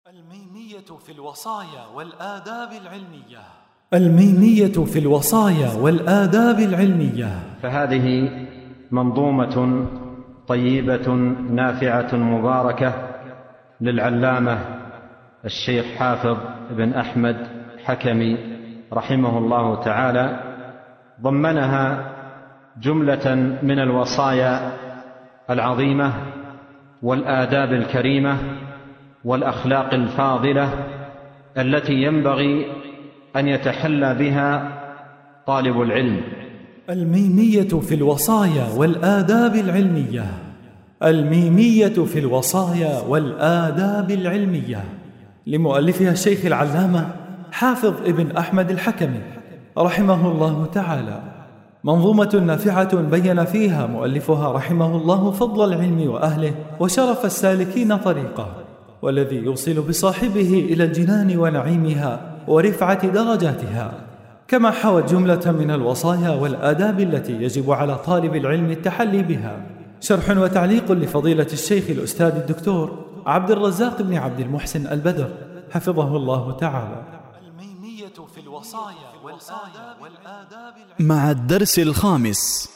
الميمية في الوصايا والآداب العلمية. الميمية في الوصايا والآداب العلمية. فهذه منظومة طيبة نافعة مباركة للعلامة الشيخ حافظ بن أحمد حكمي رحمه الله تعالى، ضمنها جملة من الوصايا العظيمة والآداب الكريمة والأخلاق الفاضلة التي ينبغي أن يتحلى بها طالب العلم. الميمية في الوصايا والآداب العلمية. الميمية في الوصايا والآداب العلمية لمؤلفها الشيخ العلامة حافظ ابن أحمد الحكمي رحمه الله تعالى، منظومة نافعة بين فيها مؤلفها رحمه الله فضل العلم وأهله وشرف السالكين طريقه، والذي يوصل بصاحبه إلى الجنان ونعيمها ورفعة درجاتها، كما حوت جملة من الوصايا والآداب التي يجب على طالب العلم التحلي بها. شرح وتعليق لفضيلة الشيخ الأستاذ الدكتور عبد الرزاق بن عبد المحسن البدر حفظه الله تعالى. الميمية في الوصايا والآداب مع الدرس الخامس.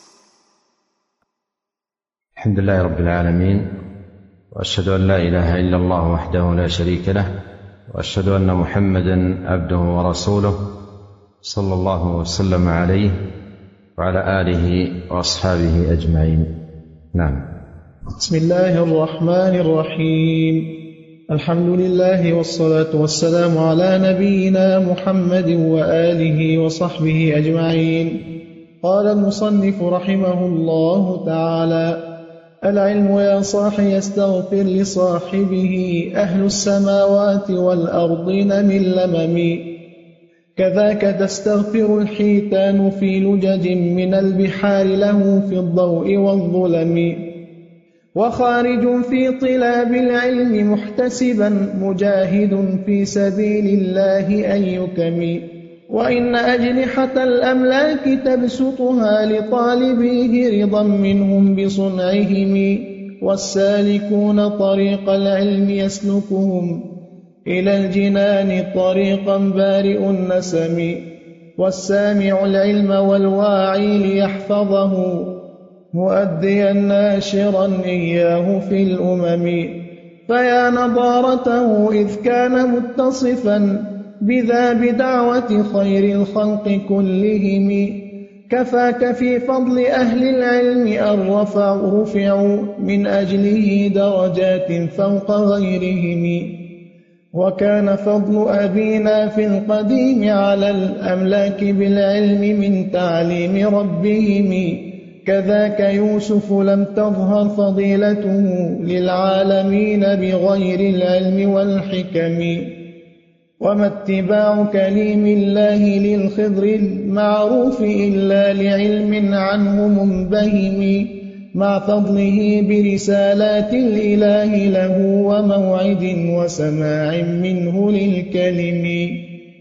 الحمد لله رب العالمين، وأشهد أن لا إله إلا الله وحده لا شريك له، وأشهد أن محمدًا عبده ورسوله صلى الله وسلم عليه وعلى آله وأصحابه أجمعين. نعم. بسم الله الرحمن الرحيم. الحمد لله والصلاة والسلام على نبينا محمد وآله وصحبه أجمعين. قال المصنف رحمه الله تعالى: العلم يا صاح يستغفر لصاحبه أهل السماوات والأرضين من لمم، كذاك تستغفر الحيتان في لجج من البحار له في الضوء والظلم، وخارج في طلاب العلم محتسبا مجاهد في سبيل الله أن يكم، وإن أجنحة الأملاك تبسطها لطالبيه رضا منهم بصنعهم، والسالكون طريق العلم يسلكهم إلى الجنان طريقا بارئ النسم، والسامع العلم والواعي ليحفظه مؤديا ناشرا إياه في الأمم، فيا نضارته إذ كان متصفا بذا بدعوة خير الخلق كلهم، كفاك في فضل أهل العلم أن رفعوا من أجله درجات فوق غيرهم، وكان فضل أبينا في القديم على الأملاك بالعلم من تعليم ربهم، كذاك يوسف لم تظهر فضيلته للعالمين بغير العلم والحكم، وما اتباع كليم الله للخضر المعروف إلا لعلم عنه منبهم، مع فضله برسالات الإله له وموعد وسماع منه للكلم،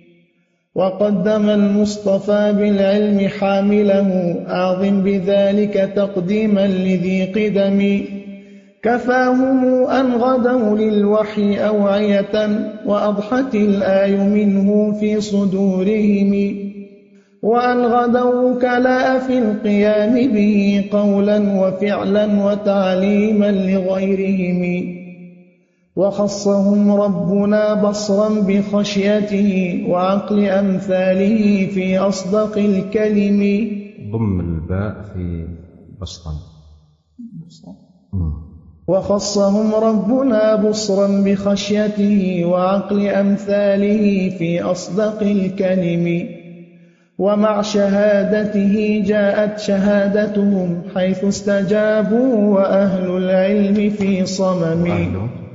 وقدم المصطفى بالعلم حامله أعظم بذلك تقديما لذي قدم، كفاهم أن غدوا للوحي أوعية وأضحت الآي منه في صدورهم، وأن غدوا وكلاء في القيام به قولا وفعلا وتعليما لغيرهم، وخصهم ربنا بصرا بخشيته وعقل أمثاله في أصدق الكلم. ضم الباء في بسطا. وخصهم ربنا بصرا بخشيته وعقل أمثاله في أصدق الكلم، ومع شهادته جاءت شهادتهم حيث استجابوا وأهل العلم في صمم.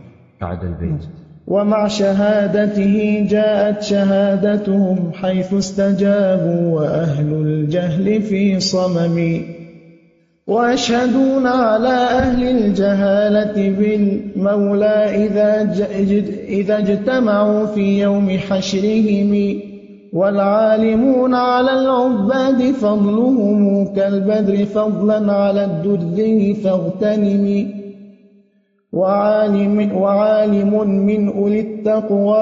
ومع شهادته جاءت شهادتهم حيث استجابوا وأهل الجهل في صمم، ويشهدون على أهل الجهالة بالمولى إذا اجتمعوا في يوم حشرهم، والعالمون على العباد فضلهم كالبدر فضلا على الدر فاغتنم، وعالم من أولي التقوى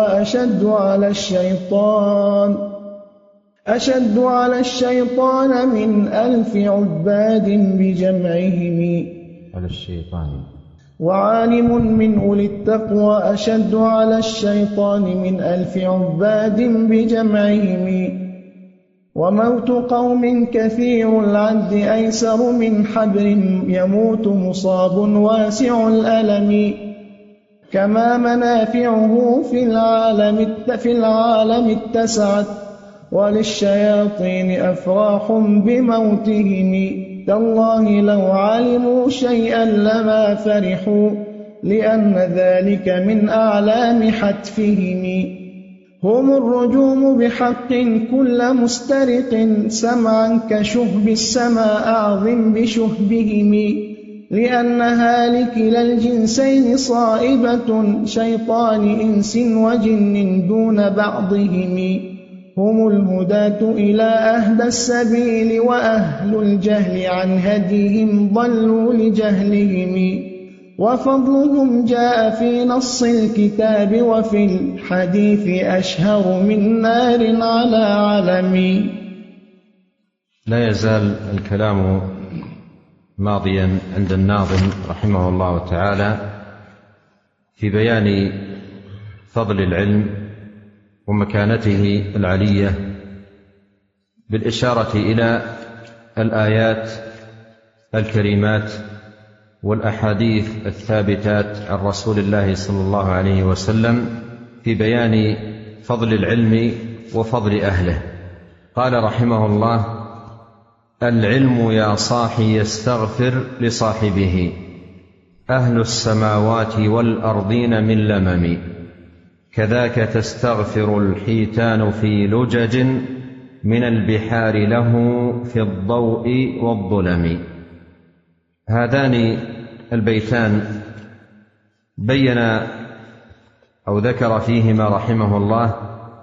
أشد على الشيطان من 1000 عباد بجمعهم. وعالم من أولي التقوى أشد على الشيطان من 1000 عباد بجمعهم. وموت قوم كثير العد أيسر من حبر يموت مصاب واسع الألم. كما منافعه في العالم اتسعت وللشياطين أفراح بموتهم. تالله لو علموا شيئا لما فرحوا لأن ذلك من أعلام حتفهم. هم الرجوم بحق كل مسترق سمعا كشهب السماء أعظم بشهبهم. لأن هالك للجنسين صائبة شيطان إنس وجن دون بعضهم. هم الهداة إلى أهدى السبيل وأهل الجهل عن هديهم ضلوا لجهلهم. وفضلهم جاء في نص الكتاب وفي الحديث أشهر من نار على علم. لا يزال الكلام ماضيا عند الناظم رحمه الله تعالى في بيان فضل العلم ومكانته العلية بالإشارة إلى الآيات الكريمات والأحاديث الثابتات عن رسول الله صلى الله عليه وسلم في بيان فضل العلم وفضل أهله. قال رحمه الله: العلم يا صاحي يستغفر لصاحبه أهل السماوات والأرضين من لمم كذاك تستغفر الحيتان في لجج من البحار له في الضوء والظلم. هذان البيتان بين أو ذكر فيهما رحمه الله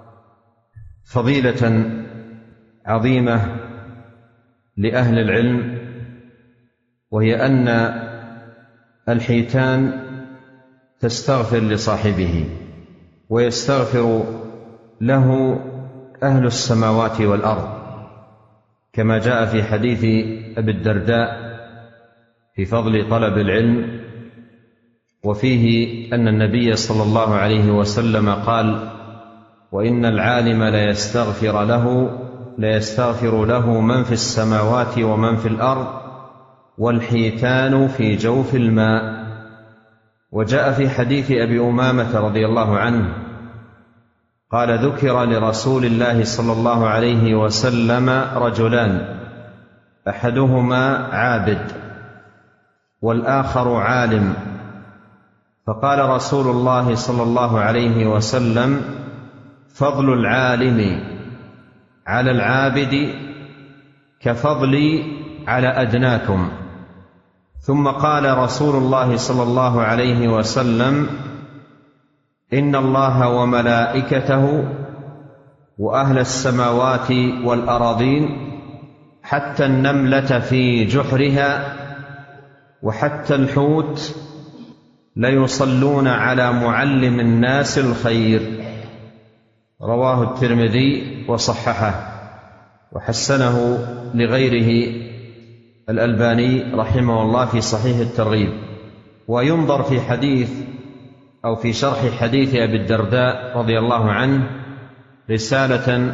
فضيلة عظيمة لأهل العلم، وهي أن الحيتان تستغفر لصاحبه ويستغفر له أهل السماوات والأرض، كما جاء في حديث أبي الدرداء في فضل طلب العلم، وفيه أن النبي صلى الله عليه وسلم قال: وإن العالم ليستغفر له من في السماوات ومن في الأرض والحيتان في جوف الماء. وجاء في حديث أبي أمامة رضي الله عنه قال: ذكر لرسول الله صلى الله عليه وسلم رجلان أحدهما عابد والآخر عالم، فقال رسول الله صلى الله عليه وسلم: فضل العالم على العابد كفضلي على أدناكم. ثم قال رسول الله صلى الله عليه وسلم: إن الله وملائكته وأهل السماوات والأراضين حتى النملة في جحرها وحتى الحوت ليصلون على معلم الناس الخير. رواه الترمذي وصححه وحسنه لغيره الألباني رحمه الله في صحيح الترغيب. وينظر في حديث أو في شرح حديث أبي الدرداء رضي الله عنه رسالة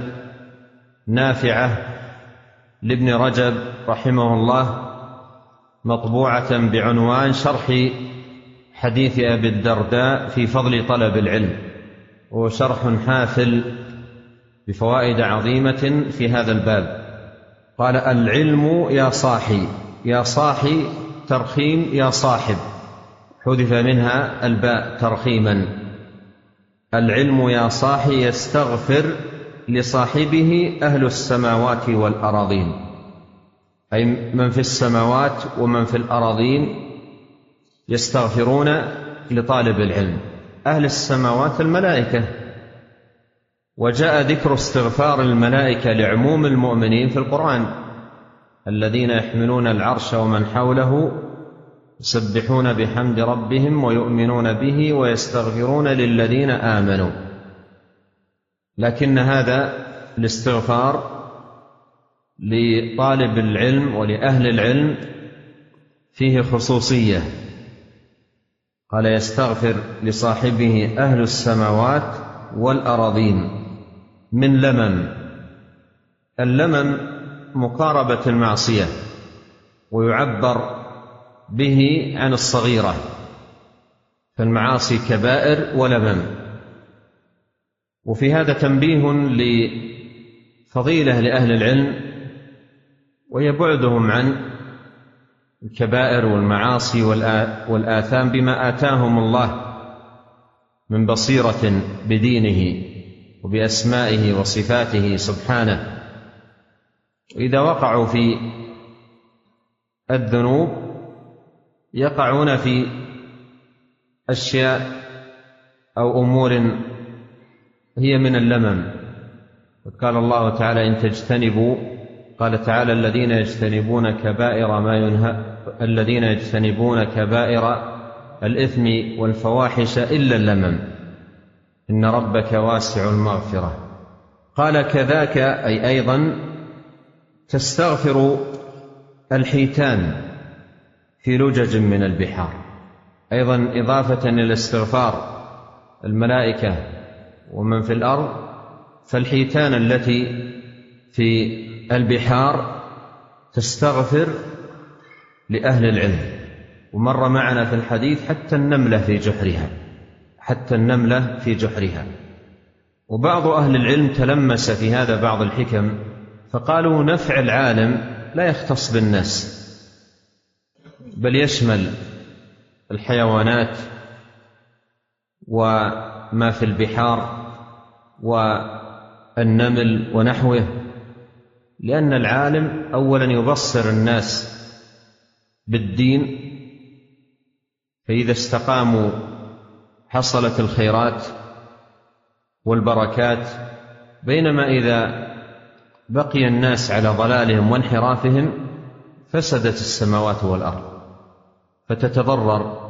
نافعة لابن رجب رحمه الله مطبوعة بعنوان شرح حديث أبي الدرداء في فضل طلب العلم، وهو شرح حافل بفوائد عظيمة في هذا الباب. قال: العلم يا صاحي، يا صاحي ترخيم يا صاحب، حذف منها الباء ترخيما. العلم يا صاحي يستغفر لصاحبه أهل السماوات والأراضين، أي من في السماوات ومن في الأراضين يستغفرون لطالب العلم. أهل السماوات الملائكة، وجاء ذكر استغفار الملائكة لعموم المؤمنين في القرآن: الذين يحملون العرش ومن حوله يسبحون بحمد ربهم ويؤمنون به ويستغفرون للذين آمنوا. لكن هذا الاستغفار لطالب العلم ولأهل العلم فيه خصوصية. قال: يستغفر لصاحبه أهل السماوات والأراضين من لمم. اللمم مقاربة المعصية، ويعبر به عن الصغيرة، فالمعاصي كبائر ولمم. وفي هذا تنبيه لفضيلة لأهل العلم، وهي بعدهم عن الكبائر والمعاصي والآثام بما آتاهم الله من بصيرة بدينه وبأسمائه وصفاته سبحانه. إذا وقعوا في الذنوب يقعون في أشياء أو أمور هي من اللمم. وقال الله تعالى: إن تجتنبوا، قال تعالى: الذين يجتنبون كبائر الإثم والفواحش إلا اللمم إن ربك واسع المغفرة. قال: كذاك، أي أيضا تستغفر الحيتان في لجج من البحار. أيضا إضافة إلى الاستغفار الملائكة ومن في الأرض، فالحيتان التي في البحار تستغفر لأهل العلم. ومر معنا في الحديث حتى النملة في جحرها. وبعض أهل العلم تلمس في هذا بعض الحكم، فقالوا: نفع العالم لا يختص بالناس، بل يشمل الحيوانات وما في البحار والنمل ونحوه، لأن العالم أولا يبصر الناس بالدين، فإذا استقاموا حصلت الخيرات والبركات، بينما إذا بقي الناس على ضلالهم وانحرافهم فسدت السماوات والأرض، فتتضرر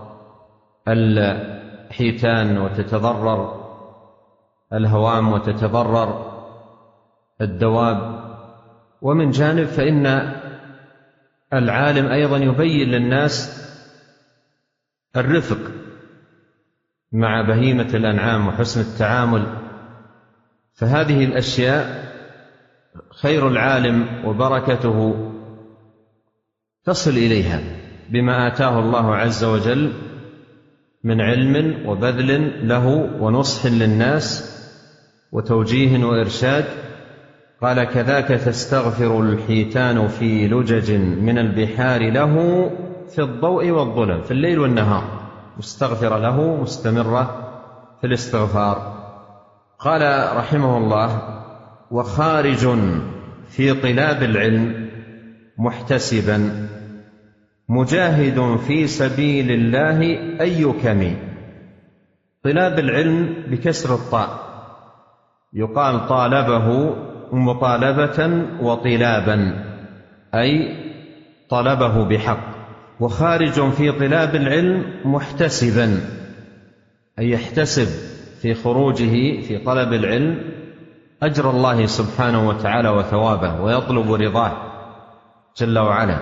الحيتان وتتضرر الهوام وتتضرر الدواب. ومن جانب فإن العالم أيضا يبين للناس الرفق مع بهيمة الأنعام وحسن التعامل. فهذه الأشياء خير العالم وبركته تصل إليها بما آتاه الله عز وجل من علم وبذل له ونصح للناس وتوجيه وإرشاد. قال: كذاك تستغفر الحيتان في لجج من البحار له في الضوء والظلم، في الليل والنهار، مستغفرة له مستمرة في الاستغفار. قال رحمه الله: وخارج في طلاب العلم محتسبا مجاهد في سبيل الله أي كم. طلاب العلم بكسر الطاء، يقال طالبه مطالبة وطلابا، أي طلبه بحق. وخارج في طلاب العلم محتسبا، أي يحتسب في خروجه في طلب العلم أجر الله سبحانه وتعالى وثوابه، ويطلب رضاه جل وعلا.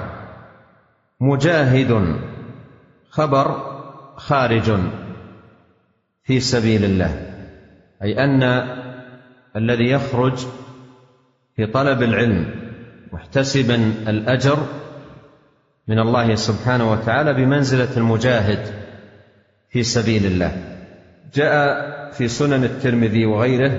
مجاهد خبر خارج في سبيل الله، أي أن الذي يخرج في طلب العلم محتسبا الأجر من الله سبحانه وتعالى بمنزلة المجاهد في سبيل الله. جاء في سنن الترمذي وغيره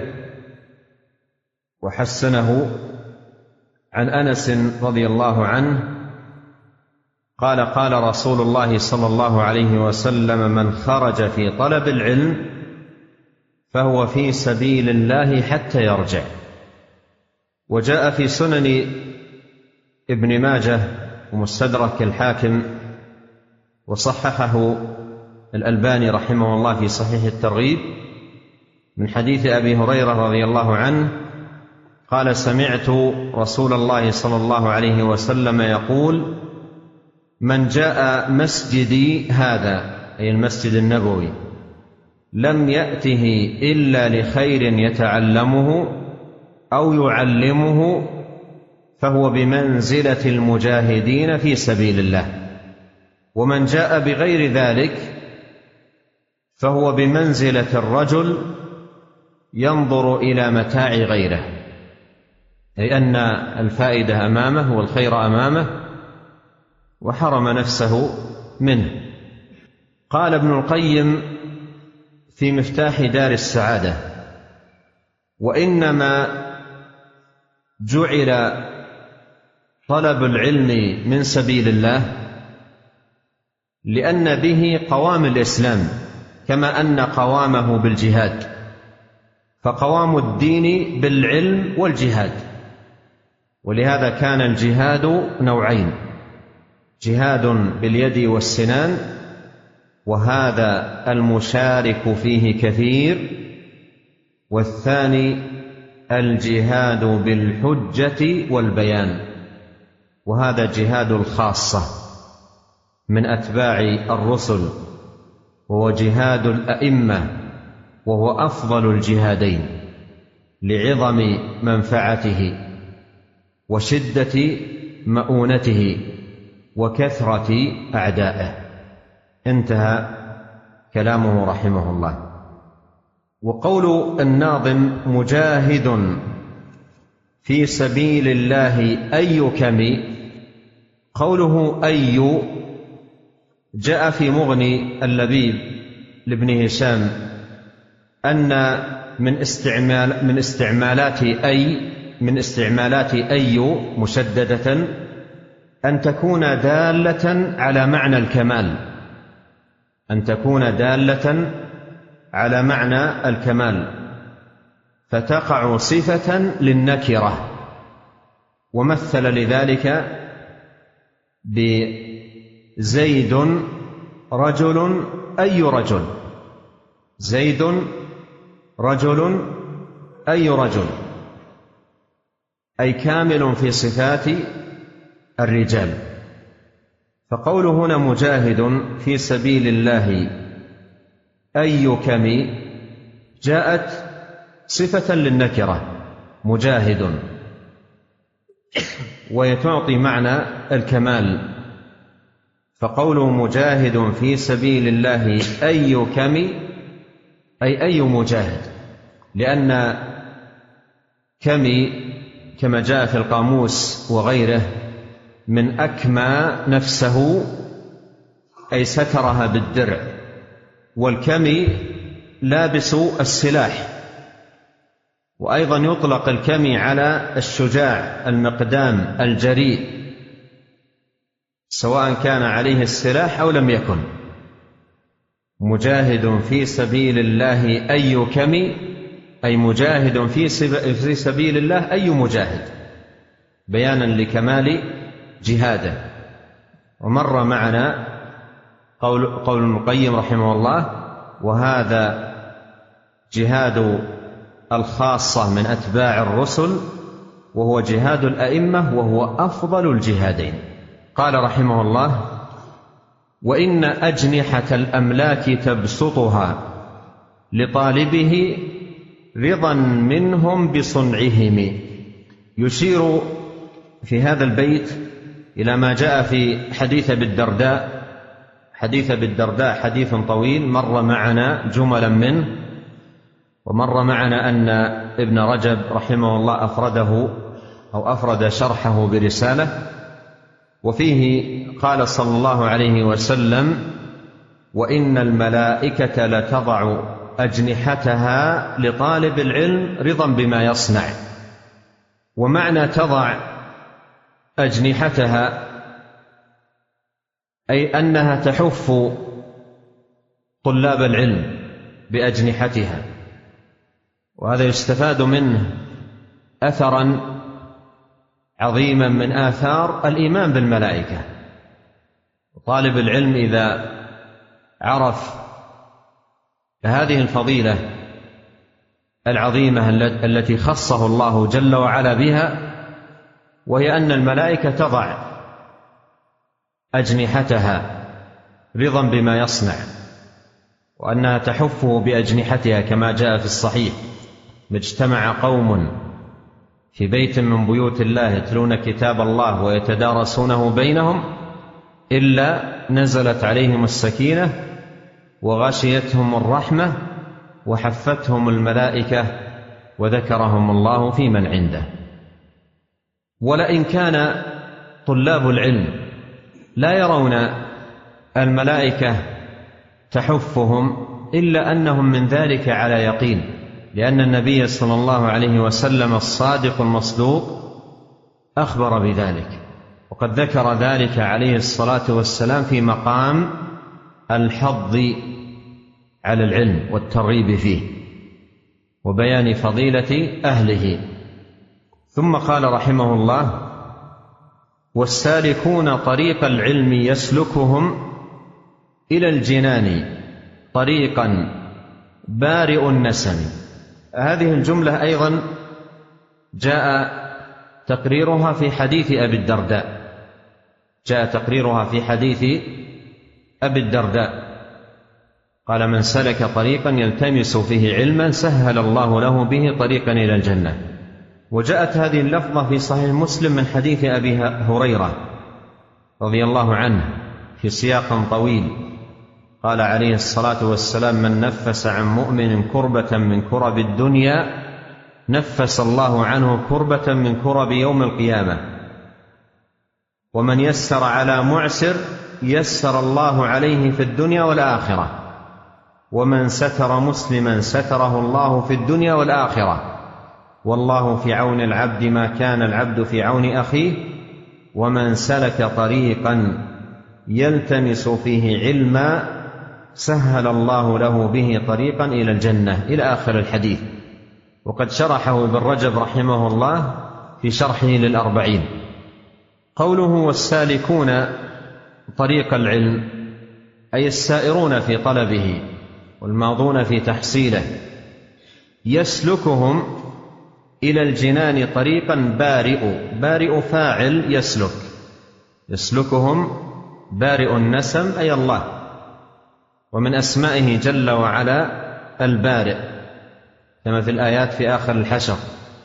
وحسنه عن أنس رضي الله عنه قال: قال رسول الله صلى الله عليه وسلم: من خرج في طلب العلم فهو في سبيل الله حتى يرجع. وجاء في سنن ابن ماجه ومستدرك الحاكم وصححه الألباني رحمه الله في صحيح الترغيب من حديث أبي هريرة رضي الله عنه قال: سمعت رسول الله صلى الله عليه وسلم يقول: من جاء مسجدي هذا أي المسجد النبوي لم يأته إلا لخير يتعلمه أو يعلمه فهو بمنزلة المجاهدين في سبيل الله، ومن جاء بغير ذلك فهو بمنزلة الرجل ينظر إلى متاع غيره، أي أن الفائدة أمامه والخير أمامه وحرم نفسه منه. قال ابن القيم في مفتاح دار السعادة: وإنما جعل طلب العلم من سبيل الله لأن به قوام الإسلام، كما أن قوامه بالجهاد، فقوام الدين بالعلم والجهاد. ولهذا كان الجهاد نوعين: جهاد باليد والسنان، وهذا المشارك فيه كثير، والثاني الجهاد بالحجة والبيان، وهذا جهاد الخاصة من أتباع الرسل، وهو جهاد الأئمة، وهو أفضل الجهادين لعظم منفعته وشدة مؤونته وكثرة أعدائه. انتهى كلامه رحمه الله. وقول الناظم: مجاهد في سبيل الله أي كم، قوله أي جاء في مغني اللبيب لابن هشام أن من استعمالات أي مشددة أن تكون دالة على معنى الكمال، أن تكون دالة على معنى الكمال، فتقع صفة للنكرة. ومثل لذلك بزيد رجل أي رجل، زيد رجل أي رجل، أي كامل في صفات الرجال. فقوله هنا مجاهد في سبيل الله أي كم جاءت صفة للنكرة مجاهد، ويتعطي معنى الكمال. فقوله مجاهد في سبيل الله أي كم أي أي مجاهد، لأن كم كما جاء في القاموس وغيره من أكمى نفسه أي سترها بالدرع، والكمي لابس السلاح. وأيضا يطلق الكمي على الشجاع المقدام الجريء، سواء كان عليه السلاح أو لم يكن. مجاهد في سبيل الله أي كمي أي مجاهد في سبيل الله أي مجاهد، بيانا لكمال جهاده. ومر معنا قول ابن القيم رحمه الله: وهذا جهاد الخاصة من أتباع الرسل، وهو جهاد الأئمة، وهو أفضل الجهادين. قال رحمه الله: وإن أجنحة الأملاك تبسطها لطالبه رضا منهم بصنعهم. يشير في هذا البيت إلى ما جاء في حديث أبي الدرداء. حديث أبي الدرداء حديث طويل مر معنا جملا منه، ومر معنا أن ابن رجب رحمه الله أفرد شرحه برسالة، وفيه قال صلى الله عليه وسلم: وإن الملائكة لتضع أجنحتها لطالب العلم رضا بما يصنع. ومعنى تضع أجنحتها أي أنها تحف طلاب العلم بأجنحتها. وهذا يستفاد منه أثرا عظيما من آثار الإيمان بالملائكة. طالب العلم إذا عرف هذه الفضيلة العظيمة التي خصه الله جل وعلا بها، وهي أن الملائكة تضع أجنحتها رضا بما يصنع، وأنها تحفه بأجنحتها كما جاء في الصحيح: ما اجتمع قوم في بيت من بيوت الله يتلون كتاب الله ويتدارسونه بينهم إلا نزلت عليهم السكينة وغشيتهم الرحمة وحفتهم الملائكة وذكرهم الله في من عنده. ولئن كان طلاب العلم لا يرون الملائكة تحفهم إلا أنهم من ذلك على يقين، لأن النبي صلى الله عليه وسلم الصادق المصدوق أخبر بذلك، وقد ذكر ذلك عليه الصلاة والسلام في مقام الحض على العلم والترغيب فيه وبيان فضيلة أهله. ثم قال رحمه الله: والسالكون طريق العلم يسلكهم إلى الجنان طريقا بارئ النسم. هذه الجملة أيضا جاء تقريرها في حديث أبي الدرداء، أبي الدرداء قال: من سلك طريقا يلتمس فيه علما سهل الله له به طريقا إلى الجنة. وجاءت هذه اللفظة في صحيح مسلم من حديث أبي هريرة رضي الله عنه في سياق طويل، قال عليه الصلاة والسلام: من نفس عن مؤمن كربة من كرب الدنيا نفس الله عنه كربة من كرب يوم القيامة، ومن يسر على معسر يسر الله عليه في الدنيا والآخرة، ومن ستر مسلما ستره الله في الدنيا والآخرة، والله في عون العبد ما كان العبد في عون أخيه، ومن سلك طريقا يلتمس فيه علما سهل الله له به طريقا إلى الجنة، إلى آخر الحديث. وقد شرحه ابن رجب رحمه الله في شرحه للأربعين. قوله: والسالكون طريق العلم، أي السائرون في طلبه والماضون في تحصيله. يسلكهم إلى الجنان طريقا بارئ فاعل يسلكهم بارئ النسم أي الله، ومن أسمائه جل وعلا البارئ، كما في الآيات في آخر الحشر،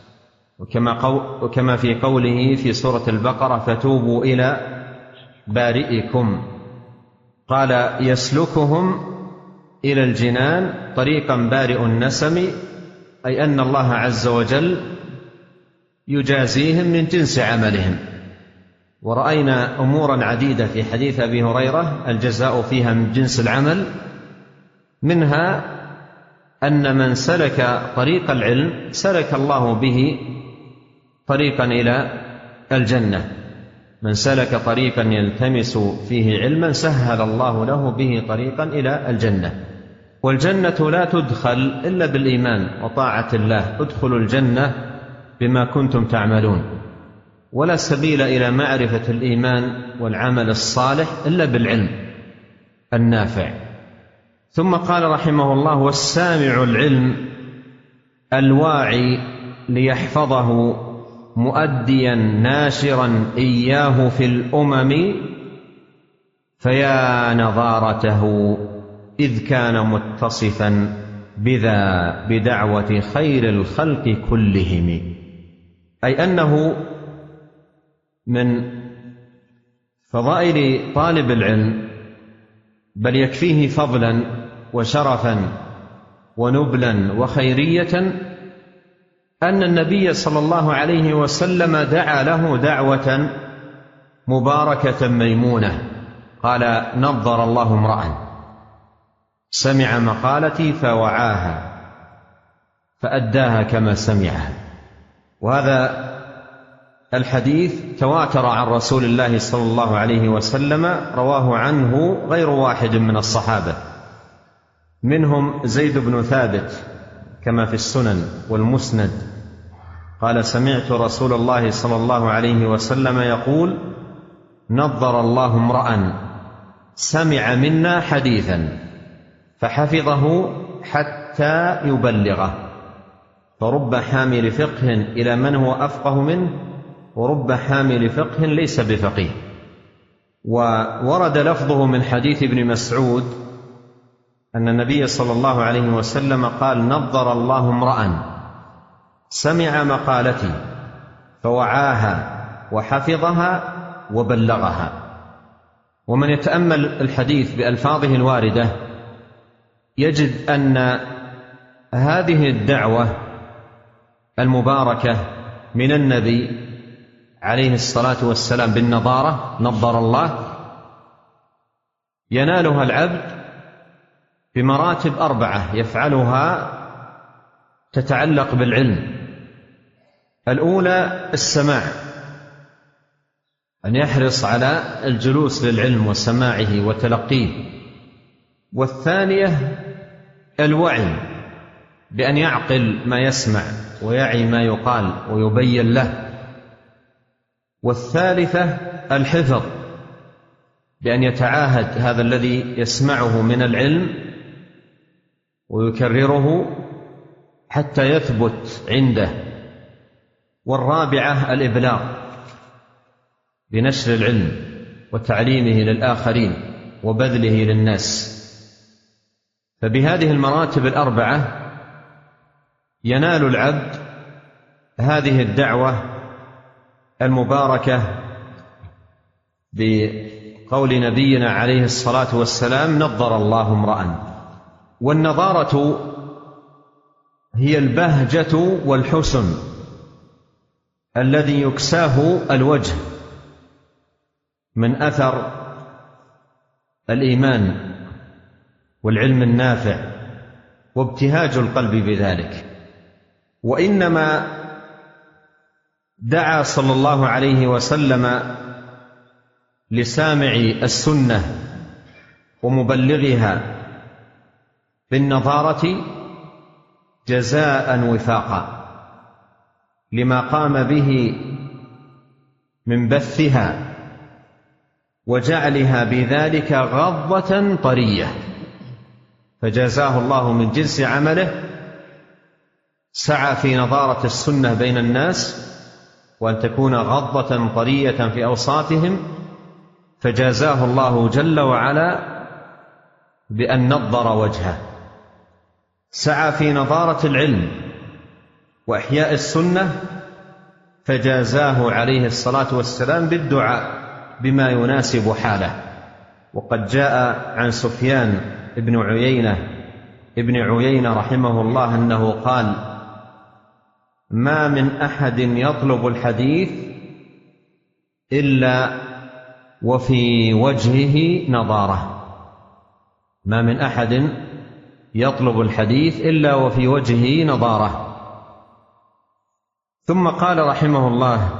وكما في قوله في سورة البقرة: فتوبوا إلى بارئكم. قال: يسلكهم إلى الجنان طريقا بارئ النسم، أي أن الله عز وجل يجازيهم من جنس عملهم. ورأينا أمورا عديدة في حديث أبي هريرة الجزاء فيها من جنس العمل، منها أن من سلك طريق العلم سلك الله به طريقا إلى الجنة. من سلك طريقا يلتمس فيه علما سهل الله له به طريقا إلى الجنة. والجنة لا تدخل إلا بالإيمان وطاعة الله. ادخلوا الجنة بما كنتم تعملون، ولا سبيل إلى معرفة الإيمان والعمل الصالح إلا بالعلم النافع. ثم قال رحمه الله: والسامع العلم الواعي ليحفظه مؤديا ناشرا إياه في الأمم، فيا نظارته إذ كان متصفا بذا بدعوة خير الخلق كلهم. أي أنه من فضائل طالب العلم، بل يكفيه فضلا وشرفا ونبلا وخيرية، أن النبي صلى الله عليه وسلم دعا له دعوة مباركة ميمونة. قال: نظر الله امرأ سمع مقالتي فوعاها فأداها كما سمعها. وهذا الحديث تواتر عن رسول الله صلى الله عليه وسلم، رواه عنه غير واحد من الصحابة، منهم زيد بن ثابت كما في السنن والمسند، قال: سمعت رسول الله صلى الله عليه وسلم يقول: نظر الله امرأ سمع منا حديثا فحفظه حتى يبلغه، فرب حامل فقه إلى من هو أفقه منه، ورب حامل فقه ليس بفقيه. وورد لفظه من حديث ابن مسعود أن النبي صلى الله عليه وسلم قال: نضر الله امرأ سمع مقالتي فوعاها وحفظها وبلغها. ومن يتأمل الحديث بألفاظه الواردة يجد أن هذه الدعوة المباركة من النبي عليه الصلاة والسلام بالنضارة، نضر الله، ينالها العبد بمراتب 4 يفعلها تتعلق بالعلم. الأولى السماع، أن يحرص على الجلوس للعلم وسماعه وتلقيه. والثانية الوعي، بأن يعقل ما يسمع ويعي ما يقال ويبين له. والثالثة الحفظ، بأن يتعاهد هذا الذي يسمعه من العلم ويكرره حتى يثبت عنده. والرابعة الإبلاغ، بنشر العلم وتعليمه للآخرين وبذله للناس. فبهذه المراتب 4 ينال العبد هذه الدعوة المباركة بقول نبينا عليه الصلاة والسلام: نضر الله امرأ. والنضارة هي البهجة والحسن الذي يكساه الوجه من أثر الإيمان والعلم النافع وابتهاج القلب بذلك. وإنما دعا صلى الله عليه وسلم لسامع السنة ومبلغها بالنضارة جزاء وفاقا لما قام به من بثها وجعلها بذلك غضة طرية، فجزاه الله من جنس عمله. سعى في نضارة السنة بين الناس وأن تكون غضة طرية في أوساطهم، فجازاه الله جل وعلا بأن نضر وجهه. سعى في نضارة العلم وإحياء السنة، فجازاه عليه الصلاة والسلام بالدعاء بما يناسب حاله. وقد جاء عن سفيان ابن عيينة رحمه الله أنه قال: ما من أحد يطلب الحديث إلا وفي وجهه نضارة. ما من أحد يطلب الحديث إلا وفي وجهه نضارة. ثم قال رحمه الله: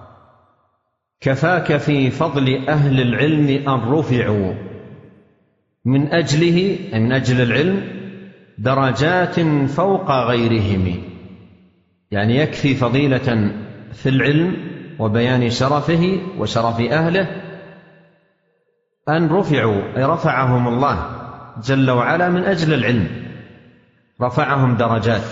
كفاك في فضل أهل العلم أن رفعوا من أجله، أي من أجل العلم، درجات فوق غيرهم. يعني يكفي فضيلة في العلم وبيان شرفه وشرف أهله أن رفعوا، أي رفعهم الله جل وعلا من أجل العلم، رفعهم درجات،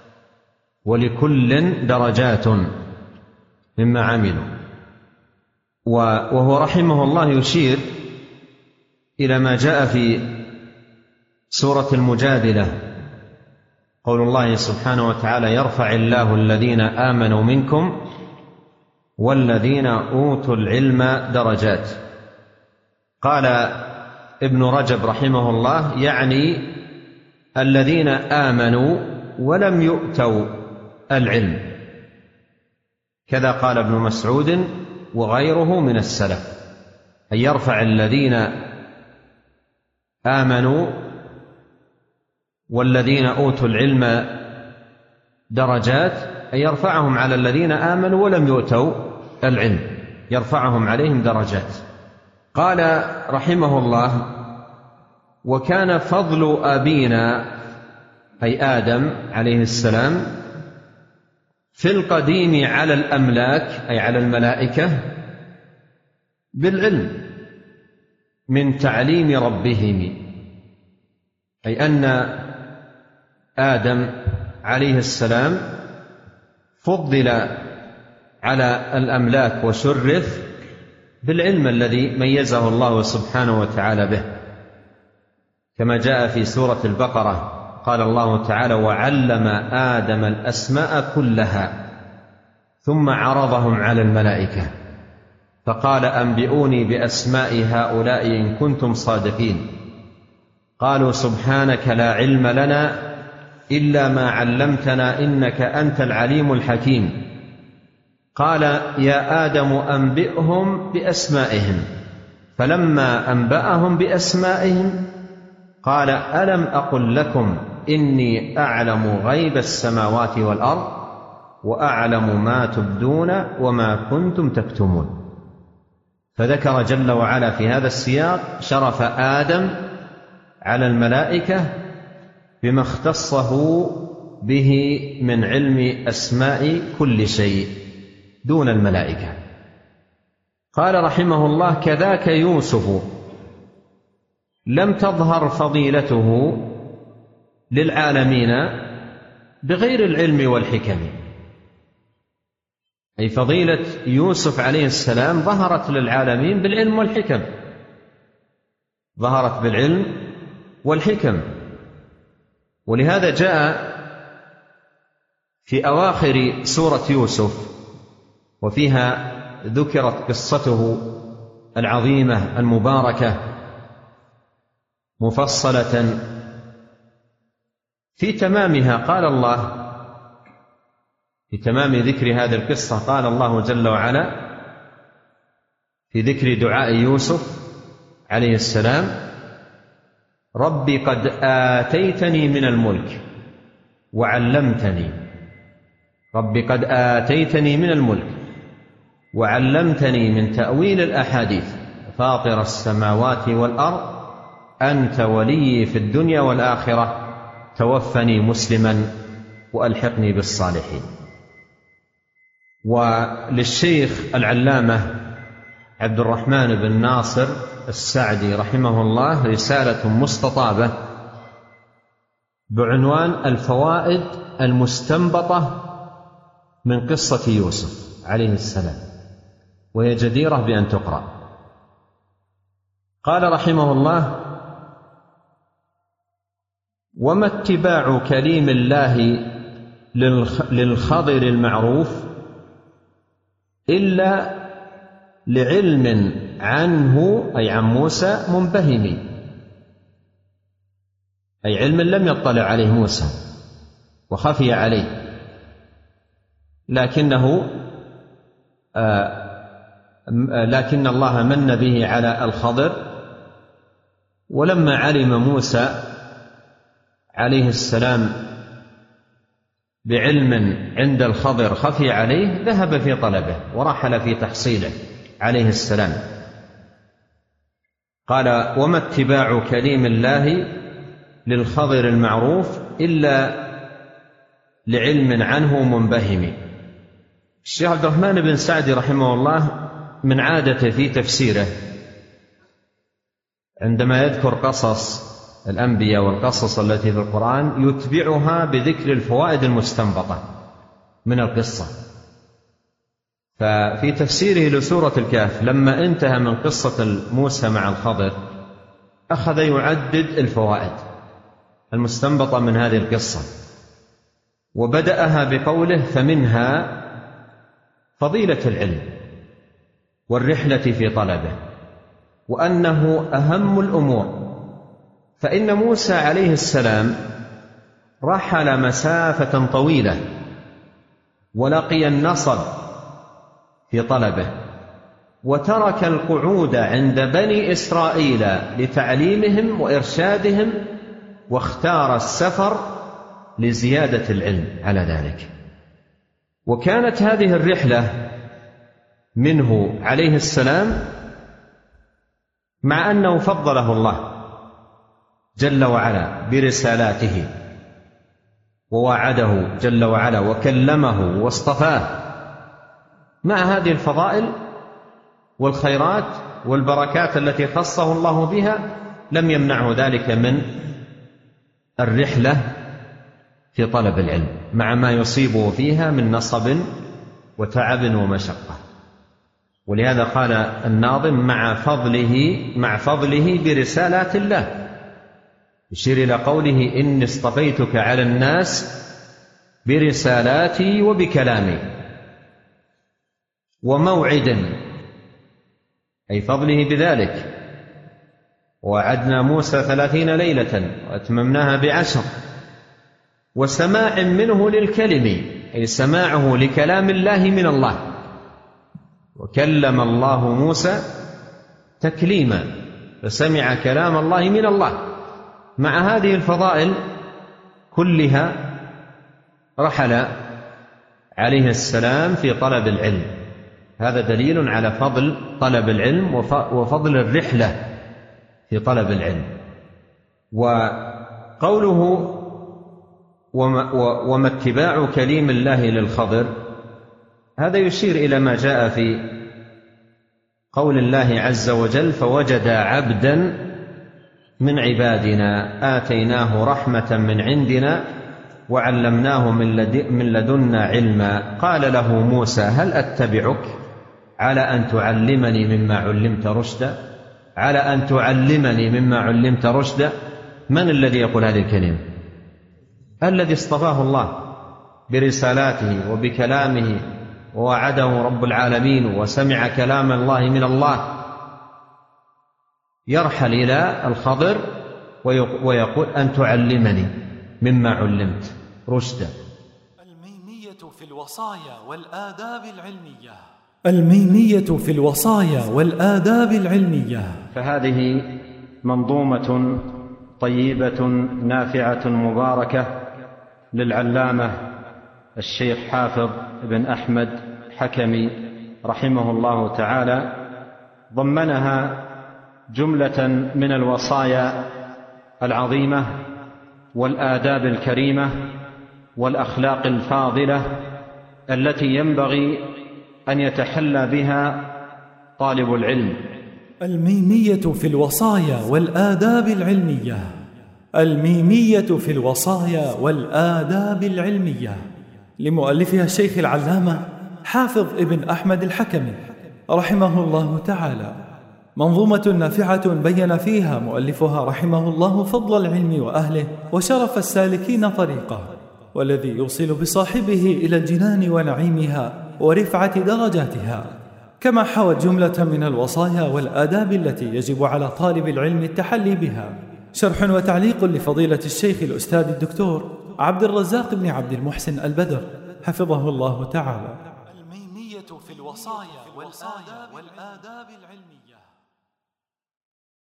ولكل درجات مما عملوا. وهو رحمه الله يشير إلى ما جاء في سورة المجادلة، قول الله سبحانه وتعالى: يرفع الله الذين آمنوا منكم والذين أوتوا العلم درجات. قال ابن رجب رحمه الله: يعني الذين آمنوا ولم يؤتوا العلم. كذا قال ابن مسعود وغيره من السلف، أن يرفع الذين آمنوا والذين أوتوا العلم درجات، أن يرفعهم على الذين آمنوا ولم يؤتوا العلم، يرفعهم عليهم درجات. قال رحمه الله: وكان فضل أبينا أي آدم عليه السلام في القديم على الأملاك أي على الملائكة بالعلم من تعليم ربهم، أي أن آدم عليه السلام فضل على الأملاك وشرف بالعلم الذي ميزه الله سبحانه وتعالى به، كما جاء في سورة البقرة قال الله تعالى: وعلم آدم الأسماء كلها ثم عرضهم على الملائكة فقال: أنبئوني بأسماء هؤلاء إن كنتم صادقين. قالوا: سبحانك لا علم لنا إلا ما علمتنا إنك أنت العليم الحكيم. قال: يا آدم أنبئهم بأسمائهم. فلما أنبأهم بأسمائهم قال: ألم أقل لكم إني أعلم غيب السماوات والأرض وأعلم ما تبدون وما كنتم تكتمون. فذكر جل وعلا في هذا السياق شرف آدم على الملائكة بما اختصه به من علم أسماء كل شيء دون الملائكة. قال رحمه الله: كذاك يوسف لم تظهر فضيلته للعالمين بغير العلم والحكم، أي فضيلة يوسف عليه السلام ظهرت للعالمين بالعلم والحكم، ظهرت بالعلم والحكم. ولهذا جاء في أواخر سورة يوسف وفيها ذكرت قصته العظيمة المباركة مفصلة. في تمامها قال الله، في تمام ذكر هذه القصة قال الله جل وعلا في ذكر دعاء يوسف عليه السلام: ربي قد آتيتني من الملك وعلمتني. ربي قد آتيتني من الملك وعلمتني من تأويل الأحاديث فاطر السماوات والأرض أنت ولي في الدنيا والآخرة توفني مسلما وألحقني بالصالحين. وللشيخ العلامة عبد الرحمن بن ناصر السعدي رحمه الله رسالة مستطابة بعنوان الفوائد المستنبطة من قصة يوسف عليه السلام، وهي جديرة بأن تقرأ. قال رحمه الله: وما اتباع كليم الله للخضر المعروف إلا لعلم عنه، أي عن موسى، منبهم، أي علم لم يطلع عليه موسى وخفي عليه، لكن الله من به على الخضر. ولما علم موسى عليه السلام بعلم عند الخضر خفي عليه ذهب في طلبه ورحل في تحصيله عليه السلام. قال: وما اتباع كليم الله للخضر المعروف إلا لعلم عنه منبهم. الشيخ عبد الرحمن بن سعدي رحمه الله من عادته في تفسيره عندما يذكر قصص الأنبياء والقصص التي في القرآن يتبعها بذكر الفوائد المستنبطة من القصة. ففي تفسيره لسورة الكهف لما انتهى من قصة موسى مع الخضر أخذ يعدد الفوائد المستنبطة من هذه القصة، وبدأها بقوله: فمنها فضيلة العلم والرحلة في طلبه، وأنه أهم الأمور، فإن موسى عليه السلام رحل مسافة طويلة ولقي النصب في طلبه، وترك القعود عند بني إسرائيل لتعليمهم وإرشادهم، واختار السفر لزيادة العلم على ذلك. وكانت هذه الرحلة منه عليه السلام مع أنه فضله الله جل وعلا برسالاته ووعده جل وعلا وكلمه واصطفاه، مع هذه الفضائل والخيرات والبركات التي خصه الله بها لم يمنعه ذلك من الرحلة في طلب العلم مع ما يصيبه فيها من نصب وتعب ومشقة. ولهذا قال الناظم مع فضله برسالات الله، يشير إلى قوله إني اصطفيتك على الناس برسالاتي وبكلامي وموعد، أي فضله بذلك. ووعدنا موسى 30 ليلة وأتممناها ب10، وسماع منه للكلم، أي سماعه لكلام الله من الله، وكلم الله موسى تكليما، فسمع كلام الله من الله. مع هذه الفضائل كلها رحل عليه السلام في طلب العلم. هذا دليل على فضل طلب العلم وفضل الرحلة في طلب العلم. وقوله وما اتباع كليم الله للخضر، هذا يشير إلى ما جاء في قول الله عز وجل فوجد عبدا من عبادنا آتيناه رحمة من عندنا وعلمناه من لدنا علما. قال له موسى هل أتبعك على أن تعلمني مما علمت رشدا؟ على أن تعلمني مما علمت رشدا. من الذي يقول هذه الكلمة؟ الذي اصطفاه الله برسالاته وبكلامه، ووعده رب العالمين وسمع كلام الله من الله، يرحل إلى الخضر ويقول أن تعلمني مما علمت رشدا. الميمية في الوصايا والآداب العلمية. الميمية في الوصايا والآداب العلمية. فهذه منظومة طيبة نافعة مباركة للعلامة الشيخ حافظ بن أحمد حكمي رحمه الله تعالى، ضمنها جملة من الوصايا العظيمة والآداب الكريمة والأخلاق الفاضلة التي ينبغي أن يتحلى بها طالب العلم. الميمية في الوصايا والآداب العلمية. الميمية في الوصايا والآداب العلمية لمؤلفها الشيخ العلامة حافظ ابن أحمد الحكمي رحمه الله تعالى، منظومة نافعة بين فيها مؤلفها رحمه الله فضل العلم وأهله وشرف السالكين طريقه، والذي يوصل بصاحبه إلى الجنان ونعيمها ورفعة درجاتها، كما حوت جملة من الوصايا والآداب التي يجب على طالب العلم التحلي بها. شرح وتعليق لفضيلة الشيخ الأستاذ الدكتور عبد الرزاق بن عبد المحسن البدر حفظه الله تعالى. الميمية في الوصايا والآداب العلمية.